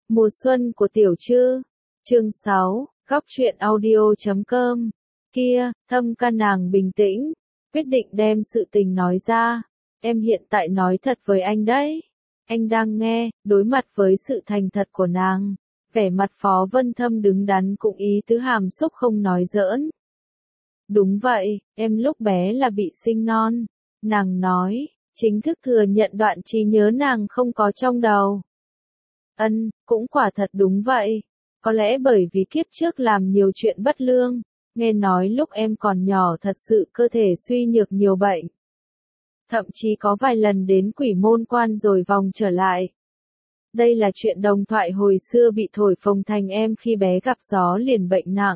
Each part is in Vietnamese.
Mùa xuân của Tiểu Trư. Chương 6, góc truyện audio.com. Kia, Thâm ca nàng bình tĩnh, quyết định đem sự tình nói ra. Em hiện tại nói thật với anh đấy. Anh đang nghe. Đối mặt với sự thành thật của nàng, vẻ mặt Phó Vân Thâm đứng đắn cũng ý tứ hàm xúc không nói giỡn. Đúng vậy, em lúc bé là bị sinh non. Nàng nói, chính thức thừa nhận đoạn trí nhớ nàng không có trong đầu. Cũng quả thật đúng vậy. Có lẽ bởi vì kiếp trước làm nhiều chuyện bất lương, nghe nói lúc em còn nhỏ thật sự cơ thể suy nhược nhiều bệnh. Thậm chí có vài lần đến quỷ môn quan rồi vòng trở lại. Đây là chuyện đồng thoại hồi xưa bị thổi phồng thành em khi bé gặp gió liền bệnh nặng.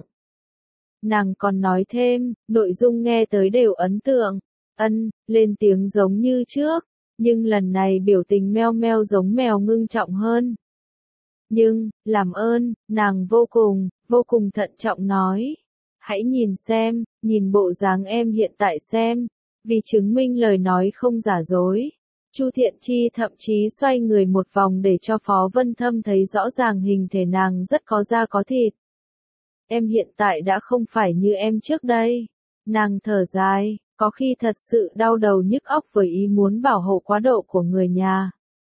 Nàng còn nói thêm, nội dung nghe tới đều ấn tượng. Lên tiếng giống như trước, nhưng lần này biểu tình meo meo giống mèo ngưng trọng hơn. Nhưng, làm ơn, nàng vô cùng thận trọng nói. Hãy nhìn xem, nhìn bộ dáng em hiện tại xem, vì chứng minh lời nói không giả dối. Chu Thiện Chi thậm chí xoay người một vòng để cho Phó Vân Thâm thấy rõ ràng hình thể nàng rất có da có thịt. Em hiện tại đã không phải như em trước đây. Nàng thở dài, có khi thật sự đau đầu nhức óc với ý muốn bảo hộ quá độ của người nhà.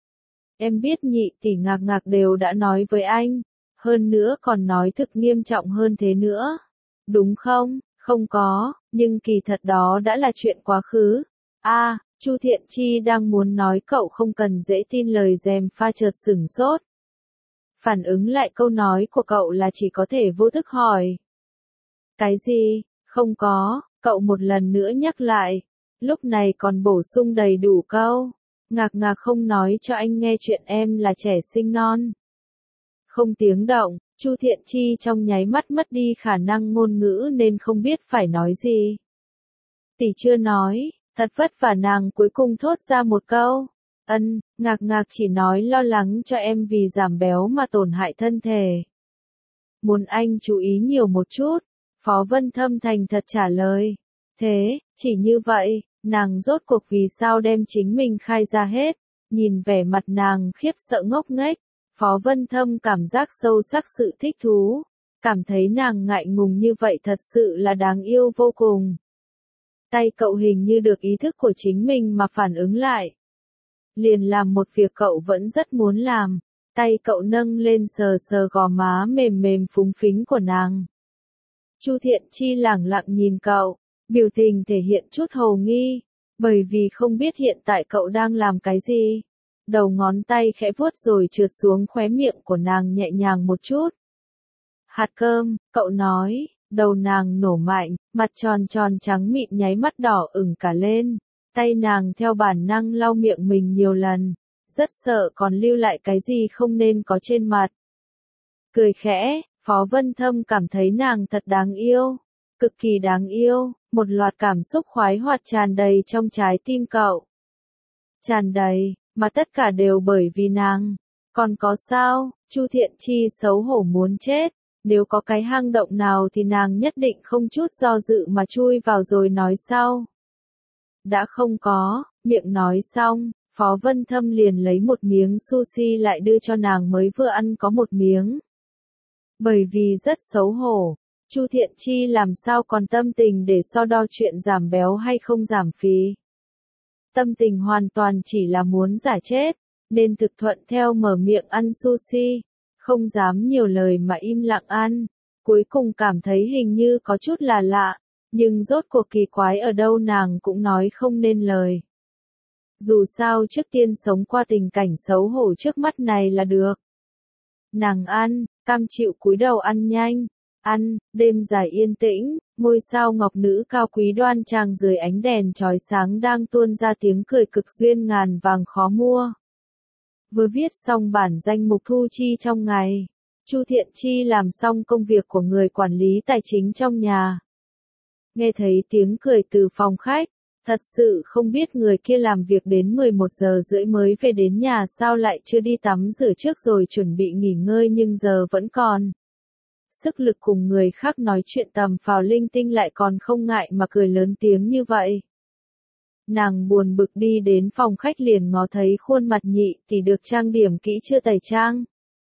Em biết nhị tỷ Ngạc Ngạc đều đã nói với anh, hơn nữa còn nói thực nghiêm trọng hơn thế nữa. Đúng không? Không có, nhưng kỳ thật đó đã là chuyện quá khứ. Chu Thiện Chi đang muốn nói cậu không cần dễ tin lời dèm pha chợt sửng sốt. Phản ứng lại câu nói của cậu là chỉ có thể vô thức hỏi. Cái gì? Không có, cậu một lần nữa nhắc lại. Lúc này còn bổ sung đầy đủ câu. Ngạc Ngạc không nói cho anh nghe chuyện em là trẻ sinh non. Không tiếng động, Chu Thiện Chi trong nháy mắt mất đi khả năng ngôn ngữ nên không biết phải nói gì. Tỷ chưa nói, thật vất vả nàng cuối cùng thốt ra một câu. Ngạc Ngạc chỉ nói lo lắng cho em vì giảm béo mà tổn hại thân thể. Muốn anh chú ý nhiều một chút, Phó Vân Thâm thành thật trả lời. Thế, chỉ như vậy, nàng rốt cuộc vì sao đem chính mình khai ra hết, nhìn vẻ mặt nàng khiếp sợ ngốc nghếch, Phó Vân Thâm cảm giác sâu sắc sự thích thú, cảm thấy nàng ngại ngùng như vậy thật sự là đáng yêu vô cùng. Tay cậu hình như được ý thức của chính mình mà phản ứng lại. Liền làm một việc cậu vẫn rất muốn làm, tay cậu nâng lên sờ sờ gò má mềm mềm phúng phính của nàng. Chu Thiện Chi lẳng lặng nhìn cậu, biểu tình thể hiện chút hồ nghi, bởi vì không biết hiện tại cậu đang làm cái gì. Đầu ngón tay khẽ vuốt rồi trượt xuống khóe miệng của nàng nhẹ nhàng một chút. Hạt cơm, cậu nói, đầu nàng nổ mạnh, mặt tròn tròn trắng mịn nháy mắt đỏ ửng cả lên. Tay nàng theo bản năng lau miệng mình nhiều lần, rất sợ còn lưu lại cái gì không nên có trên mặt. Cười khẽ, Phó Vân Thâm cảm thấy nàng thật đáng yêu, cực kỳ đáng yêu, một loạt cảm xúc khoái hoạt tràn đầy trong trái tim cậu. Tràn đầy, mà tất cả đều bởi vì nàng. Còn có sao? Chu Thiện Chi xấu hổ muốn chết, nếu có cái hang động nào thì nàng nhất định không chút do dự mà chui vào rồi nói sau. Đã không có, miệng nói xong, Phó Vân Thâm liền lấy một miếng sushi lại đưa cho nàng mới vừa ăn có một miếng. Bởi vì rất xấu hổ, Chu Thiện Chi làm sao còn tâm tình để so đo chuyện giảm béo hay không giảm phì. Tâm tình hoàn toàn chỉ là muốn giả chết, nên thực thuận theo mở miệng ăn sushi, không dám nhiều lời mà im lặng ăn. Cuối cùng cảm thấy hình như có chút là lạ, nhưng rốt cuộc kỳ quái ở đâu nàng cũng nói không nên lời. Dù sao trước tiên sống qua tình cảnh xấu hổ trước mắt này là được. Nàng ăn, cam chịu cúi đầu ăn nhanh, đêm dài yên tĩnh, ngôi sao ngọc nữ cao quý đoan trang dưới ánh đèn chói sáng đang tuôn ra tiếng cười cực duyên ngàn vàng khó mua. Vừa viết xong bản danh mục thu chi trong ngày, Chu Thiện Chi làm xong công việc của người quản lý tài chính trong nhà. Nghe thấy tiếng cười từ phòng khách, thật sự không biết người kia làm việc đến 11 giờ rưỡi mới về đến nhà sao lại chưa đi tắm rửa trước rồi chuẩn bị nghỉ ngơi nhưng giờ vẫn còn. Sức lực cùng người khác nói chuyện tầm phào linh tinh lại còn không ngại mà cười lớn tiếng như vậy. Nàng buồn bực đi đến phòng khách liền ngó thấy khuôn mặt nhị thì được trang điểm kỹ chưa tẩy trang.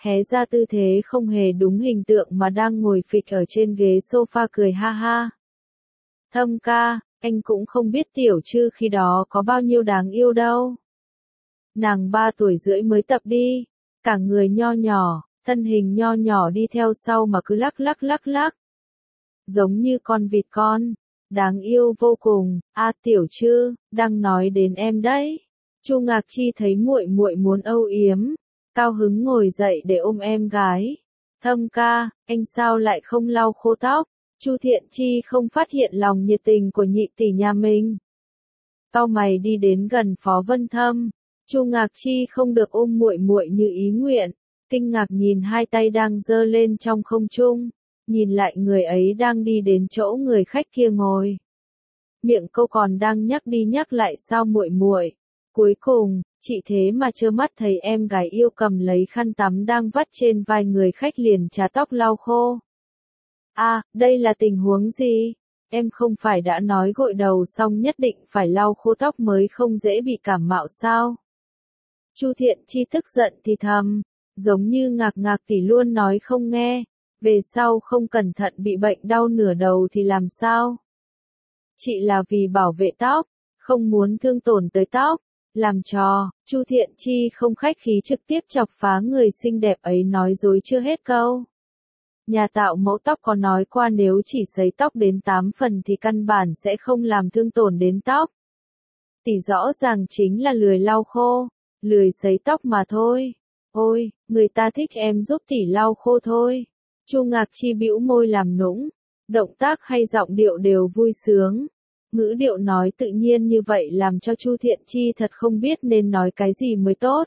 hé ra tư thế không hề đúng hình tượng mà đang ngồi phịch ở trên ghế sofa cười ha ha. Thâm ca, anh cũng không biết Tiểu Trư khi đó có bao nhiêu đáng yêu đâu. Nàng 3 tuổi rưỡi mới tập đi, cả người nho nhỏ, thân hình nho nhỏ đi theo sau mà cứ lắc lắc lắc lắc. Giống như con vịt con, đáng yêu vô cùng. A Tiểu Trư, đang nói đến em đấy. Chu Ngạc Chi thấy muội muội muốn âu yếm, cao hứng ngồi dậy để ôm em gái. Thâm ca, anh sao lại không lau khô tóc? Chu Thiện Chi không phát hiện lòng nhiệt tình của nhị tỷ nhà mình. Cau mày đi đến gần Phó Vân Thâm. Chu Ngạc Chi không được ôm muội muội như ý nguyện, kinh ngạc nhìn hai tay đang giơ lên trong không trung, nhìn lại người ấy đang đi đến chỗ người khách kia ngồi. Miệng câu còn đang nhắc đi nhắc lại sao muội muội. Cuối cùng, chị thế mà trơ mắt thấy em gái yêu cầm lấy khăn tắm đang vắt trên vai người khách liền chà tóc lau khô. À, đây là tình huống gì? Em không phải đã nói gội đầu xong nhất định phải lau khô tóc mới không dễ bị cảm mạo sao? Chu Thiện Chi tức giận thì thầm, giống như Ngạc Ngạc tỷ luôn nói không nghe, về sau không cẩn thận bị bệnh đau nửa đầu thì làm sao? Chị là vì bảo vệ tóc, không muốn thương tổn tới tóc, làm trò. Chu Thiện Chi không khách khí trực tiếp chọc phá người xinh đẹp ấy nói dối chưa hết câu. Nhà tạo mẫu tóc có nói qua nếu chỉ sấy tóc đến 8 phần thì căn bản sẽ không làm thương tổn đến tóc. Tỷ rõ ràng chính là lười lau khô, lười sấy tóc mà thôi. Ôi, người ta thích em giúp tỷ lau khô thôi. Chu Ngạc Chi bĩu môi làm nũng, động tác hay giọng điệu đều vui sướng. Ngữ điệu nói tự nhiên như vậy làm cho Chu Thiện Chi thật không biết nên nói cái gì mới tốt.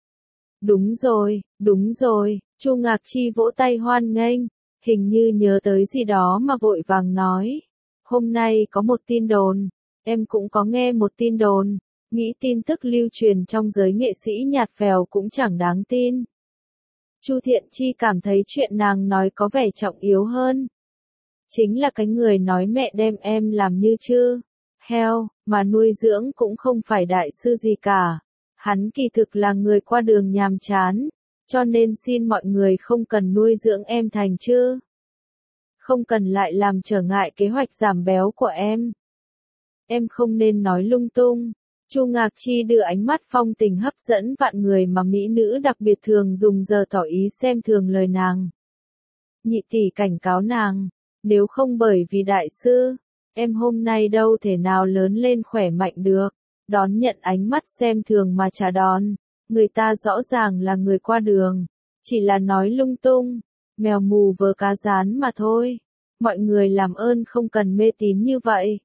Đúng rồi, Chu Ngạc Chi vỗ tay hoan nghênh, hình như nhớ tới gì đó mà vội vàng nói. Hôm nay có một tin đồn, em cũng có nghe một tin đồn, nghĩ tin tức lưu truyền trong giới nghệ sĩ nhạt phèo cũng chẳng đáng tin. Chu Thiện Chi cảm thấy chuyện nàng nói có vẻ trọng yếu hơn. Chính là cái người nói mẹ đem em làm như chứ heo, mà nuôi dưỡng cũng không phải đại sư gì cả. Hắn kỳ thực là người qua đường nhàm chán, cho nên xin mọi người không cần nuôi dưỡng em thành chứ. Không cần lại làm trở ngại kế hoạch giảm béo của em. Em không nên nói lung tung. Chu Ngạc Chi đưa ánh mắt phong tình hấp dẫn vạn người mà mỹ nữ đặc biệt thường dùng giờ tỏ ý xem thường lời nàng. Nhị tỷ cảnh cáo nàng, nếu không bởi vì đại sư, em hôm nay đâu thể nào lớn lên khỏe mạnh được. Đón nhận ánh mắt xem thường mà trả đòn, người ta rõ ràng là người qua đường, chỉ là nói lung tung, mèo mù vớ cá rán mà thôi. Mọi người làm ơn không cần mê tín như vậy.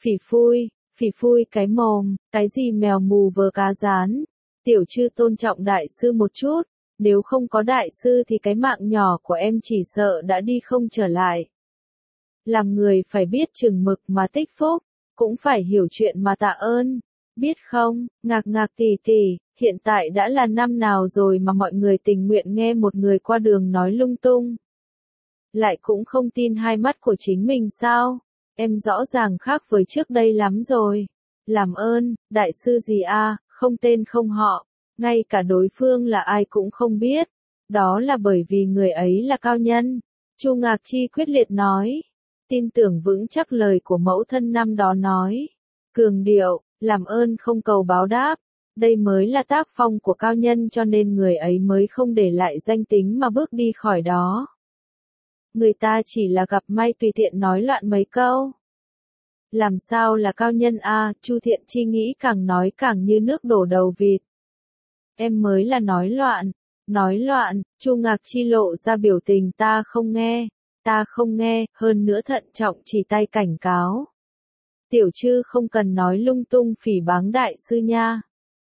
Phỉ phui cái mồm, cái gì mèo mù vớ cá rán. Tiểu Trư tôn trọng đại sư một chút, nếu không có đại sư thì cái mạng nhỏ của em chỉ sợ đã đi không trở lại. Làm người phải biết chừng mực mà tích phúc, cũng phải hiểu chuyện mà tạ ơn. Biết không, Ngạc Ngạc tỷ tỷ, hiện tại đã là năm nào rồi mà mọi người tình nguyện nghe một người qua đường nói lung tung. Lại cũng không tin hai mắt của chính mình sao? Em rõ ràng khác với trước đây lắm rồi. Làm ơn, đại sư gì a, không tên không họ, ngay cả đối phương là ai cũng không biết. Đó là bởi vì người ấy là cao nhân. Chu Ngạc Chi quyết liệt nói. Tin tưởng vững chắc lời của mẫu thân năm đó nói. Cường điệu, làm ơn không cầu báo đáp. Đây mới là tác phong của cao nhân cho nên người ấy mới không để lại danh tính mà bước đi khỏi đó. Người ta chỉ là gặp may tùy tiện nói loạn mấy câu. Làm sao là cao nhân a? Chu Thiện Chi nghĩ càng nói càng như nước đổ đầu vịt. Em mới là nói loạn, Chu Ngạc Chi lộ ra biểu tình ta không nghe, hơn nữa thận trọng chỉ tay cảnh cáo. Tiểu Trư không cần nói lung tung phỉ báng đại sư nha.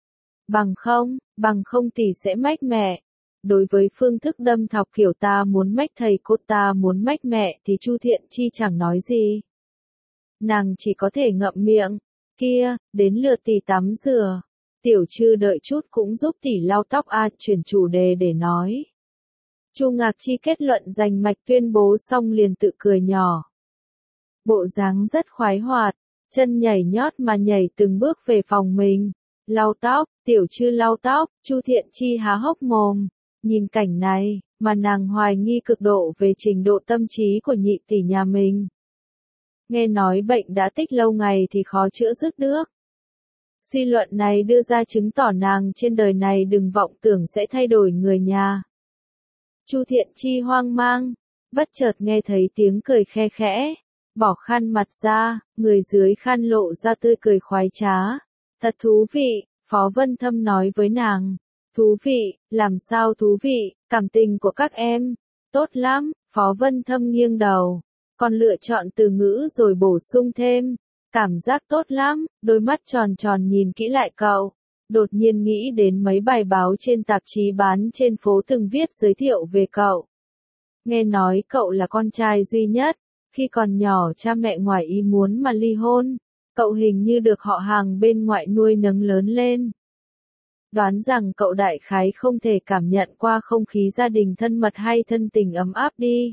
Bằng không tỷ sẽ mách mẹ. Đối với phương thức đâm thọc kiểu ta muốn mách thầy cô ta muốn mách mẹ thì Chu Thiện Chi chẳng nói gì. Nàng chỉ có thể ngậm miệng. Kia, đến lượt tỷ tắm rửa. Tiểu Trư đợi chút cũng giúp tỷ lau tóc chuyển chủ đề để nói. Chu Ngạc Chi kết luận rành mạch tuyên bố xong liền tự cười nhỏ. Bộ dáng rất khoái hoạt, chân nhảy nhót mà nhảy từng bước về phòng mình. Lau tóc, Tiểu Trư lau tóc, Chu Thiện Chi há hốc mồm. Nhìn cảnh này, mà nàng hoài nghi cực độ về trình độ tâm trí của nhị tỷ nhà mình. Nghe nói bệnh đã tích lâu ngày thì khó chữa dứt nước. Suy luận này đưa ra chứng tỏ nàng trên đời này đừng vọng tưởng sẽ thay đổi người nhà. Chu Thiện Chi hoang mang, bất chợt nghe thấy tiếng cười khe khẽ, bỏ khăn mặt ra, người dưới khăn lộ ra tươi cười khoái trá. Thật thú vị, Phó Vân Thâm nói với nàng. Thú vị, làm sao thú vị, cảm tình của các em. Tốt lắm, Phó Vân Thâm nghiêng đầu, còn lựa chọn từ ngữ rồi bổ sung thêm. Cảm giác tốt lắm, đôi mắt tròn tròn nhìn kỹ lại cậu. Đột nhiên nghĩ đến mấy bài báo trên tạp chí bán trên phố từng viết giới thiệu về cậu. Nghe nói cậu là con trai duy nhất, khi còn nhỏ cha mẹ ngoài ý muốn mà ly hôn. Cậu hình như được họ hàng bên ngoại nuôi nấng lớn lên. Đoán rằng cậu đại khái không thể cảm nhận qua không khí gia đình thân mật hay thân tình ấm áp đi.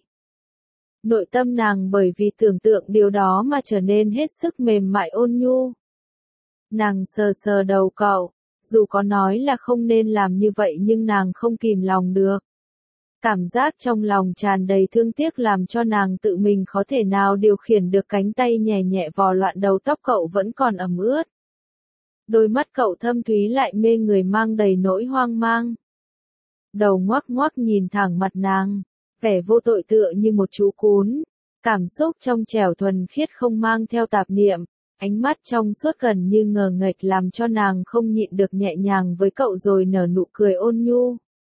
Nội tâm nàng bởi vì tưởng tượng điều đó mà trở nên hết sức mềm mại ôn nhu. Nàng sờ sờ đầu cậu, dù có nói là không nên làm như vậy nhưng nàng không kìm lòng được. Cảm giác trong lòng tràn đầy thương tiếc làm cho nàng tự mình khó thể nào điều khiển được cánh tay nhẹ nhẹ vò loạn đầu tóc cậu vẫn còn ẩm ướt. Đôi mắt cậu thâm thúy lại mê người mang đầy nỗi hoang mang. Đầu ngoắc ngoắc nhìn thẳng mặt nàng, vẻ vô tội tựa như một chú cún. Cảm xúc trong trẻo thuần khiết không mang theo tạp niệm, ánh mắt trong suốt gần như ngờ nghệch làm cho nàng không nhịn được nhẹ nhàng với cậu rồi nở nụ cười ôn nhu.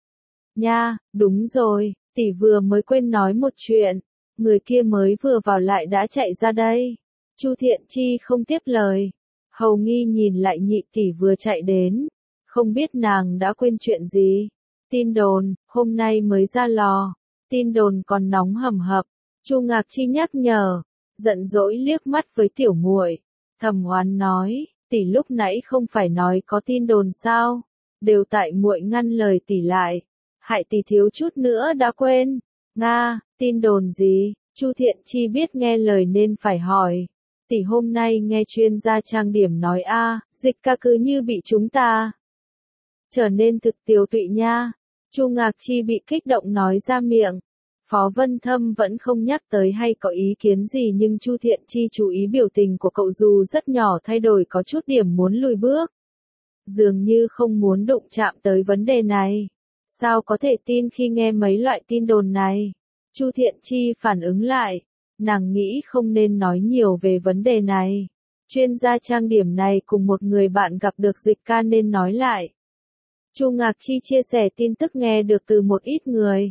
Nha, đúng rồi, tỷ vừa mới quên nói một chuyện, người kia mới vừa vào lại đã chạy ra đây. Chu Thiện Chi không tiếp lời, hầu nghi nhìn lại nhị tỷ vừa chạy đến, không biết nàng đã quên chuyện gì. Tin đồn, hôm nay mới ra lò, tin đồn còn nóng hầm hập. Chu Ngạc Chi nhắc nhở, giận dỗi liếc mắt với tiểu muội, thầm oán nói, tỷ lúc nãy không phải nói có tin đồn sao, đều tại muội ngăn lời tỷ lại, hại tỷ thiếu chút nữa đã quên. Nga, tin đồn gì? Chu Thiện Chi biết nghe lời nên phải hỏi. Tỷ hôm nay nghe chuyên gia trang điểm nói dịch ca cứ như bị chúng ta trở nên thực tiều tụy nha. Chu Ngạc Chi bị kích động nói ra miệng. Phó Vân Thâm vẫn không nhắc tới hay có ý kiến gì nhưng Chu Thiện Chi chú ý biểu tình của cậu dù rất nhỏ thay đổi có chút điểm muốn lùi bước. Dường như không muốn đụng chạm tới vấn đề này. Sao có thể tin khi nghe mấy loại tin đồn này? Chu Thiện Chi phản ứng lại. Nàng nghĩ không nên nói nhiều về vấn đề này. Chuyên gia trang điểm này cùng một người bạn gặp được dịch ca nên nói lại. Chu Ngạc Chi chia sẻ tin tức nghe được từ một ít người.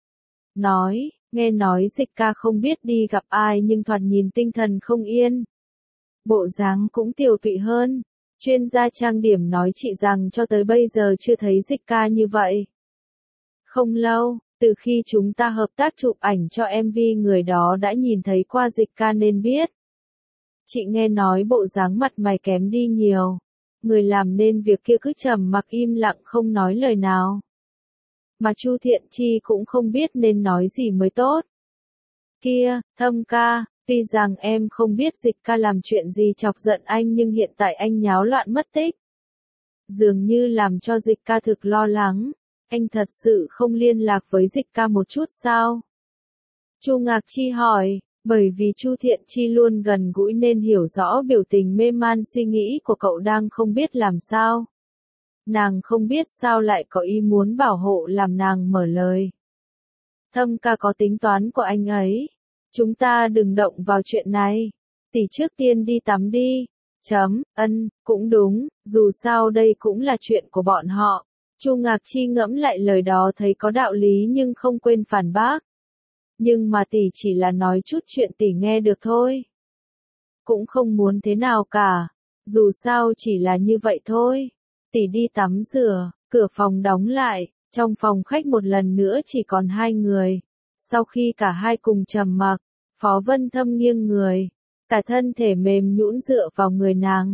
Nghe nói dịch ca không biết đi gặp ai nhưng thoạt nhìn tinh thần không yên. Bộ dáng cũng tiều tụy hơn. Chuyên gia trang điểm nói chị rằng cho tới bây giờ chưa thấy dịch ca như vậy. Không lâu, từ khi chúng ta hợp tác chụp ảnh cho MV người đó đã nhìn thấy qua dịch ca nên biết. Chị nghe nói bộ dáng mặt mày kém đi nhiều. Người làm nên việc kia cứ trầm mặc im lặng không nói lời nào. Mà Chu Thiện Chi cũng không biết nên nói gì mới tốt. Kia, Thâm ca, tuy rằng em không biết dịch ca làm chuyện gì chọc giận anh nhưng hiện tại anh nháo loạn mất tích. Dường như làm cho dịch ca thực lo lắng. Anh thật sự không liên lạc với dịch ca một chút sao? Chu Ngạc Chi hỏi, bởi vì Chu Thiện Chi luôn gần gũi nên hiểu rõ biểu tình mê man suy nghĩ của cậu đang không biết làm sao. Nàng không biết sao lại có ý muốn bảo hộ làm nàng mở lời. Thâm ca có tính toán của anh ấy. Chúng ta đừng động vào chuyện này. Tỷ trước tiên đi tắm đi. Cũng đúng, dù sao đây cũng là chuyện của bọn họ. Chu Ngạc Chi ngẫm lại lời đó thấy có đạo lý nhưng không quên phản bác. Nhưng mà tỷ chỉ là nói chút chuyện tỷ nghe được thôi. Cũng không muốn thế nào cả. Dù sao chỉ là như vậy thôi. Tỷ đi tắm rửa, cửa phòng đóng lại, trong phòng khách một lần nữa chỉ còn hai người. Sau khi cả hai cùng trầm mặc, Phó Vân Thâm nghiêng người, cả thân thể mềm nhũn dựa vào người nàng.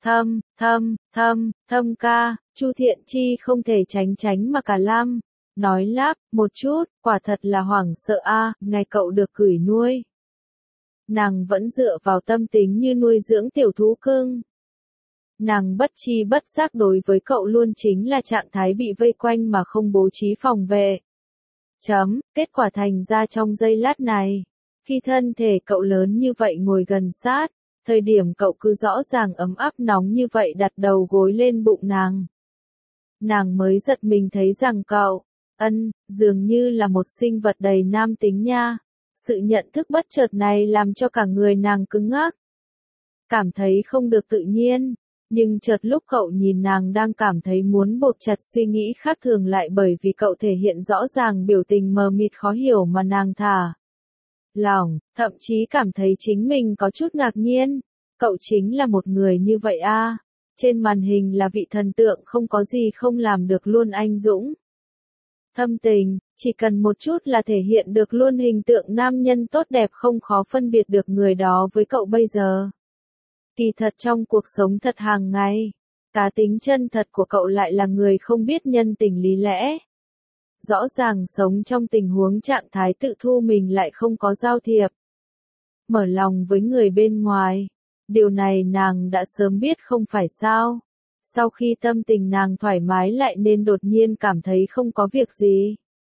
Thâm ca, Chu Thiện Chi không thể tránh mà cả lam. Nói lắp, một chút, quả thật là hoảng sợ ngày cậu được gửi nuôi. Nàng vẫn dựa vào tâm tính như nuôi dưỡng tiểu thú cưng. Nàng bất chi bất giác đối với cậu luôn chính là trạng thái bị vây quanh mà không bố trí phòng vệ. Kết quả thành ra trong giây lát này, khi thân thể cậu lớn như vậy ngồi gần sát, thời điểm cậu cứ rõ ràng ấm áp nóng như vậy đặt đầu gối lên bụng nàng. Nàng mới giật mình thấy rằng cậu, dường như là một sinh vật đầy nam tính nha. Sự nhận thức bất chợt này làm cho cả người nàng cứng ngắc. Cảm thấy không được tự nhiên, nhưng chợt lúc cậu nhìn nàng đang cảm thấy muốn buộc chặt suy nghĩ khác thường lại bởi vì cậu thể hiện rõ ràng biểu tình mờ mịt khó hiểu mà nàng thả lỏng, thậm chí cảm thấy chính mình có chút ngạc nhiên. Cậu chính là một người như vậy à? Trên màn hình là vị thần tượng không có gì không làm được luôn anh dũng. Thâm tình, chỉ cần một chút là thể hiện được luôn hình tượng nam nhân tốt đẹp không khó phân biệt được người đó với cậu bây giờ. Kỳ thật trong cuộc sống thật hàng ngày, cá tính chân thật của cậu lại là người không biết nhân tình lý lẽ. Rõ ràng sống trong tình huống trạng thái tự thu mình lại không có giao thiệp. Mở lòng với người bên ngoài. Điều này nàng đã sớm biết không phải sao. Sau khi tâm tình nàng thoải mái lại nên đột nhiên cảm thấy không có việc gì.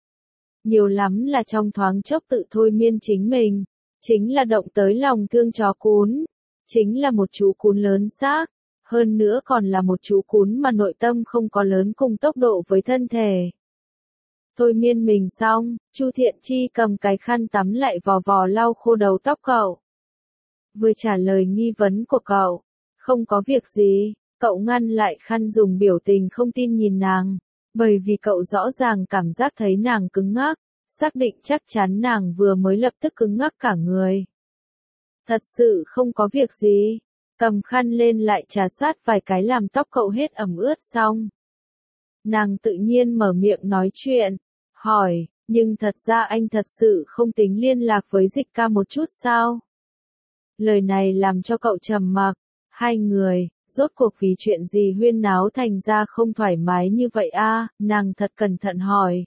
Nhiều lắm là trong thoáng chốc tự thôi miên chính mình. Chính là động tới lòng thương chó cún. Chính là một chú cún lớn xác. Hơn nữa còn là một chú cún mà nội tâm không có lớn cùng tốc độ với thân thể. Thôi miên mình xong, Chu Thiện Chi cầm cái khăn tắm lại vò vò lau khô đầu tóc cậu. Vừa trả lời nghi vấn của cậu, không có việc gì, cậu ngăn lại khăn dùng biểu tình không tin nhìn nàng, bởi vì cậu rõ ràng cảm giác thấy nàng cứng ngắc, xác định chắc chắn nàng vừa mới lập tức cứng ngắc cả người. Thật sự không có việc gì, cầm khăn lên lại trà sát vài cái làm tóc cậu hết ẩm ướt xong. Nàng tự nhiên mở miệng nói chuyện, hỏi, nhưng thật ra anh thật sự không tính liên lạc với Dịch Ca một chút sao? Lời này làm cho cậu trầm mặc, hai người, rốt cuộc vì chuyện gì huyên náo thành ra không thoải mái như vậy a? Nàng thật cẩn thận hỏi.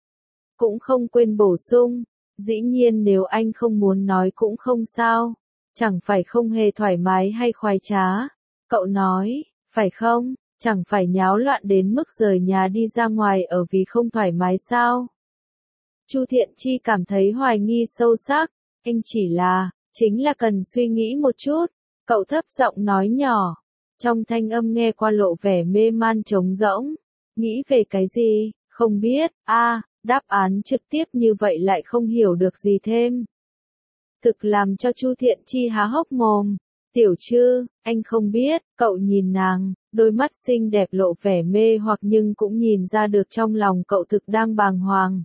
Cũng không quên bổ sung, dĩ nhiên nếu anh không muốn nói cũng không sao, chẳng phải không hề thoải mái hay khoái trá. Cậu nói, phải không, chẳng phải nháo loạn đến mức rời nhà đi ra ngoài ở vì không thoải mái sao? Chu Thiện Chi cảm thấy hoài nghi sâu sắc, anh chỉ là, chính là cần suy nghĩ một chút, cậu thấp giọng nói nhỏ, trong thanh âm nghe qua lộ vẻ mê man trống rỗng, nghĩ về cái gì, không biết, đáp án trực tiếp như vậy lại không hiểu được gì thêm. Thực làm cho Chu Thiện Chi há hốc mồm, Tiểu Trư, anh không biết, cậu nhìn nàng, đôi mắt xinh đẹp lộ vẻ mê hoặc nhưng cũng nhìn ra được trong lòng cậu thực đang bàng hoàng.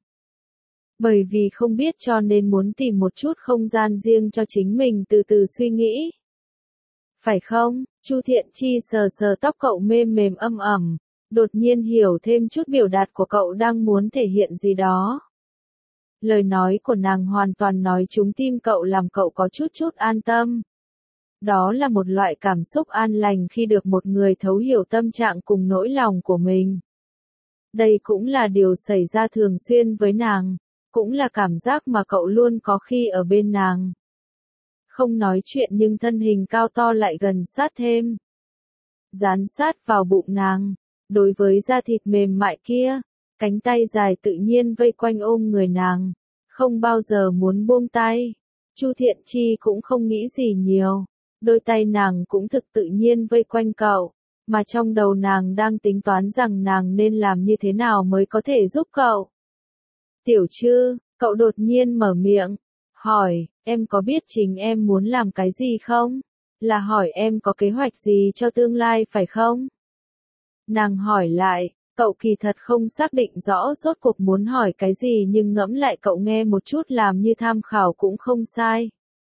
Bởi vì không biết cho nên muốn tìm một chút không gian riêng cho chính mình từ từ suy nghĩ. Phải không? Chu Thiện Chi sờ sờ tóc cậu mềm mềm âm ẩm, đột nhiên hiểu thêm chút biểu đạt của cậu đang muốn thể hiện gì đó. Lời nói của nàng hoàn toàn nói trúng tim cậu làm cậu có chút an tâm. Đó là một loại cảm xúc an lành khi được một người thấu hiểu tâm trạng cùng nỗi lòng của mình. Đây cũng là điều xảy ra thường xuyên với nàng, cũng là cảm giác mà cậu luôn có khi ở bên nàng. Không nói chuyện nhưng thân hình cao to lại gần sát thêm. Dán sát vào bụng nàng, đối với da thịt mềm mại kia, cánh tay dài tự nhiên vây quanh ôm người nàng, không bao giờ muốn buông tay. Chu Thiện Chi cũng không nghĩ gì nhiều, đôi tay nàng cũng thực tự nhiên vây quanh cậu, mà trong đầu nàng đang tính toán rằng nàng nên làm như thế nào mới có thể giúp cậu. Tiểu Trư, cậu đột nhiên mở miệng, hỏi, em có biết chính em muốn làm cái gì không? Là hỏi em có kế hoạch gì cho tương lai phải không? Nàng hỏi lại, cậu kỳ thật không xác định rõ rốt cuộc muốn hỏi cái gì nhưng ngẫm lại cậu nghe một chút làm như tham khảo cũng không sai.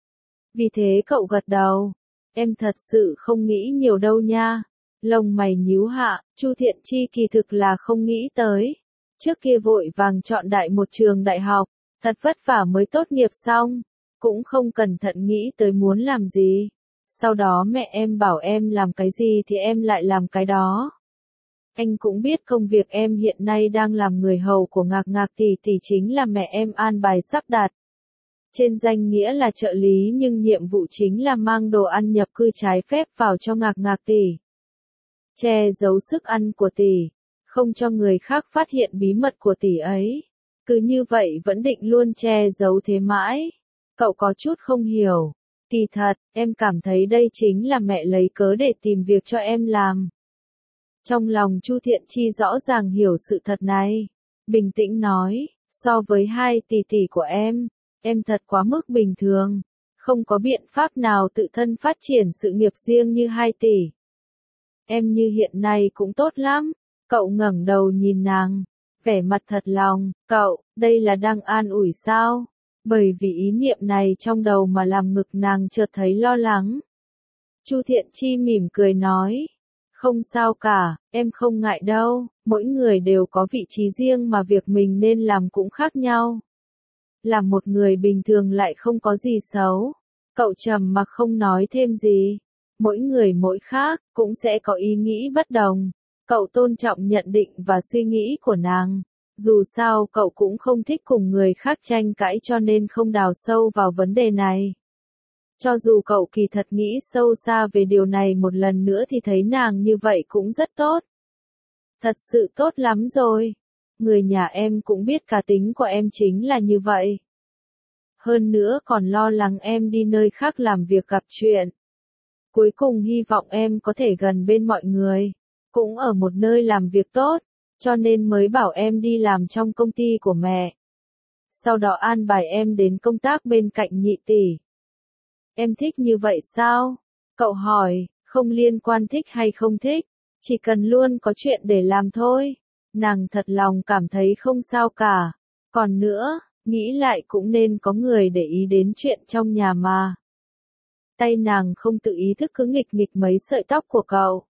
Vì thế cậu gật đầu, em thật sự không nghĩ nhiều đâu nha. Lông mày nhíu hạ, Chu Thiện Chi kỳ thực là không nghĩ tới. Trước kia vội vàng chọn đại một trường đại học, thật vất vả mới tốt nghiệp xong, cũng không cẩn thận nghĩ tới muốn làm gì. Sau đó mẹ em bảo em làm cái gì thì em lại làm cái đó. Anh cũng biết công việc em hiện nay đang làm người hầu của Ngạc Ngạc tỷ tỷ chính là mẹ em an bài sắp đặt. Trên danh nghĩa là trợ lý nhưng nhiệm vụ chính là mang đồ ăn nhập cư trái phép vào cho Ngạc Ngạc tỷ. che giấu sức ăn của tỷ, không cho người khác phát hiện bí mật của tỷ ấy. Cứ như vậy vẫn định luôn che giấu thế mãi. Cậu có chút không hiểu. Kỳ thật, em cảm thấy đây chính là mẹ lấy cớ để tìm việc cho em làm. Trong lòng Chu Thiện Chi rõ ràng hiểu sự thật này. Bình tĩnh nói, so với 2 tỷ tỷ của em thật quá mức bình thường. Không có biện pháp nào tự thân phát triển sự nghiệp riêng như 2 tỷ. Em như hiện nay cũng tốt lắm. Cậu ngẩng đầu nhìn nàng, vẻ mặt thật lòng, cậu, đây là đang an ủi sao? Bởi vì ý niệm này trong đầu mà làm ngực nàng chợt thấy lo lắng. Chu Thiện Chi mỉm cười nói, không sao cả, em không ngại đâu, mỗi người đều có vị trí riêng mà việc mình nên làm cũng khác nhau. Làm một người bình thường lại không có gì xấu. Cậu trầm mặc không nói thêm gì. Mỗi người mỗi khác, cũng sẽ có ý nghĩ bất đồng. Cậu tôn trọng nhận định và suy nghĩ của nàng. Dù sao cậu cũng không thích cùng người khác tranh cãi cho nên không đào sâu vào vấn đề này. Cho dù cậu kỳ thật nghĩ sâu xa về điều này một lần nữa thì thấy nàng như vậy cũng rất tốt. Thật sự tốt lắm rồi. Người nhà em cũng biết cá tính của em chính là như vậy. Hơn nữa còn lo lắng em đi nơi khác làm việc gặp chuyện. Cuối cùng hy vọng em có thể gần bên mọi người. Cũng ở một nơi làm việc tốt. Cho nên mới bảo em đi làm trong công ty của mẹ. Sau đó an bài em đến công tác bên cạnh nhị tỷ. Em thích như vậy sao? Cậu hỏi, không liên quan thích hay không thích. Chỉ cần luôn có chuyện để làm thôi. Nàng thật lòng cảm thấy không sao cả. Còn nữa, nghĩ lại cũng nên có người để ý đến chuyện trong nhà mà. Tay nàng không tự ý thức cứ nghịch nghịch mấy sợi tóc của cậu.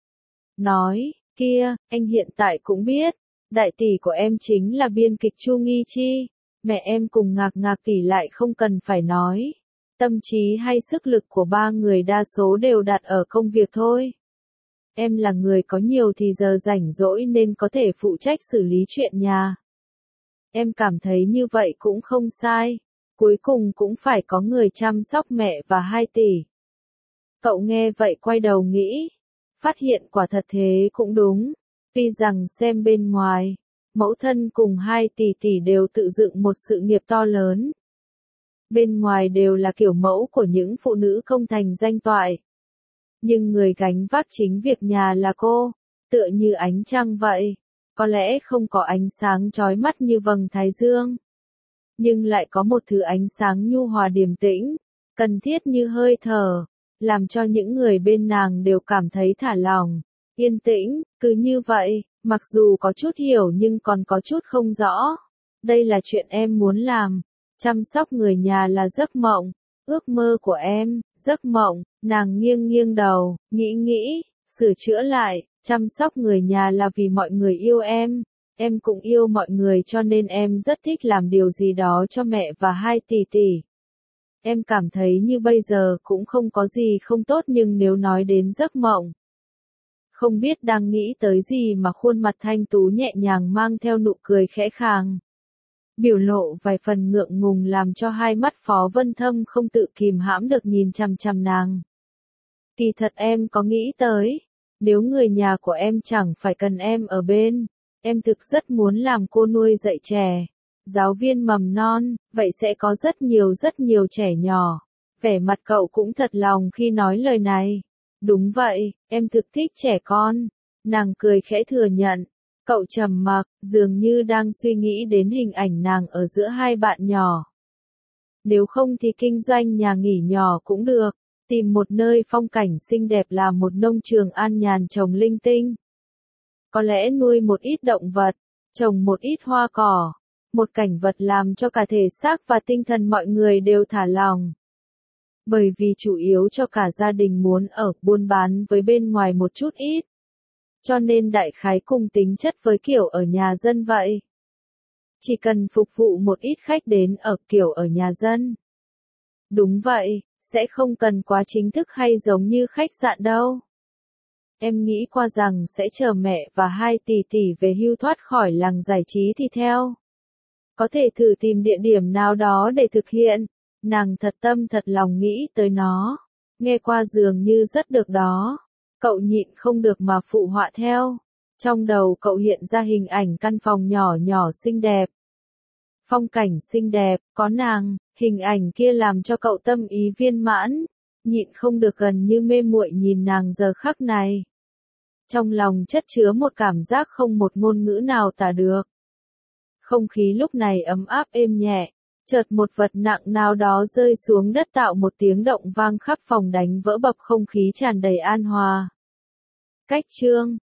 Nói, kia, anh hiện tại cũng biết, đại tỷ của em chính là biên kịch Chu Nghi Chi. Mẹ em cùng Ngạc Ngạc tỷ lại không cần phải nói. Tâm trí hay sức lực của ba người đa số đều đặt ở công việc thôi. Em là người có nhiều thì giờ rảnh rỗi nên có thể phụ trách xử lý chuyện nhà. Em cảm thấy như vậy cũng không sai. Cuối cùng cũng phải có người chăm sóc mẹ và 2 tỷ. Cậu nghe vậy quay đầu nghĩ. Phát hiện quả thật thế cũng đúng. Tuy rằng xem bên ngoài, mẫu thân cùng 2 tỷ tỷ đều tự dựng một sự nghiệp to lớn. Bên ngoài đều là kiểu mẫu của những phụ nữ công thành danh toại. Nhưng người gánh vác chính việc nhà là cô, tựa như ánh trăng vậy. Có lẽ không có ánh sáng chói mắt như vầng thái dương. Nhưng lại có một thứ ánh sáng nhu hòa điềm tĩnh, cần thiết như hơi thở, làm cho những người bên nàng đều cảm thấy thả lỏng, yên tĩnh, cứ như vậy, mặc dù có chút hiểu nhưng còn có chút không rõ. Đây là chuyện em muốn làm, chăm sóc người nhà là giấc mộng, ước mơ của em, giấc mộng, nàng nghiêng nghiêng đầu, nghĩ, sửa chữa lại, chăm sóc người nhà là vì mọi người yêu em cũng yêu mọi người cho nên em rất thích làm điều gì đó cho mẹ và 2 tỷ tỷ. Em cảm thấy như bây giờ cũng không có gì không tốt nhưng nếu nói đến giấc mộng. Không biết đang nghĩ tới gì mà khuôn mặt thanh tú nhẹ nhàng mang theo nụ cười khẽ khàng. Biểu lộ vài phần ngượng ngùng làm cho hai mắt Phó Vân Thâm không tự kìm hãm được nhìn chằm chằm nàng. Kỳ thật em có nghĩ tới, nếu người nhà của em chẳng phải cần em ở bên, em thực rất muốn làm cô nuôi dạy trẻ, giáo viên mầm non, vậy sẽ có rất nhiều trẻ nhỏ. Vẻ mặt cậu cũng thật lòng khi nói lời này. Đúng vậy, em thực thích trẻ con. Nàng cười khẽ thừa nhận. Cậu trầm mặc, dường như đang suy nghĩ đến hình ảnh nàng ở giữa hai bạn nhỏ. Nếu không thì kinh doanh nhà nghỉ nhỏ cũng được. Tìm một nơi phong cảnh xinh đẹp làm một nông trường an nhàn trồng linh tinh. Có lẽ nuôi một ít động vật, trồng một ít hoa cỏ, một cảnh vật làm cho cả thể xác và tinh thần mọi người đều thả lỏng. Bởi vì chủ yếu cho cả gia đình muốn ở buôn bán với bên ngoài một chút ít. Cho nên đại khái cùng tính chất với kiểu ở nhà dân vậy. Chỉ cần phục vụ một ít khách đến ở kiểu ở nhà dân. Đúng vậy, sẽ không cần quá chính thức hay giống như khách sạn đâu. Em nghĩ qua rằng sẽ chờ mẹ và 2 tỷ tỷ về hưu thoát khỏi làng giải trí thì theo. Có thể thử tìm địa điểm nào đó để thực hiện. Nàng thật tâm thật lòng nghĩ tới nó. Nghe qua dường như rất được đó. Cậu nhịn không được mà phụ họa theo. Trong đầu cậu hiện ra hình ảnh căn phòng nhỏ nhỏ xinh đẹp. Phong cảnh xinh đẹp, có nàng, hình ảnh kia làm cho cậu tâm ý viên mãn, nhịn không được gần như mê muội nhìn nàng giờ khắc này. Trong lòng chất chứa một cảm giác không một ngôn ngữ nào tả được. Không khí lúc này ấm áp êm nhẹ, chợt một vật nặng nào đó rơi xuống đất tạo một tiếng động vang khắp phòng đánh vỡ bập không khí tràn đầy an hòa. Cách chương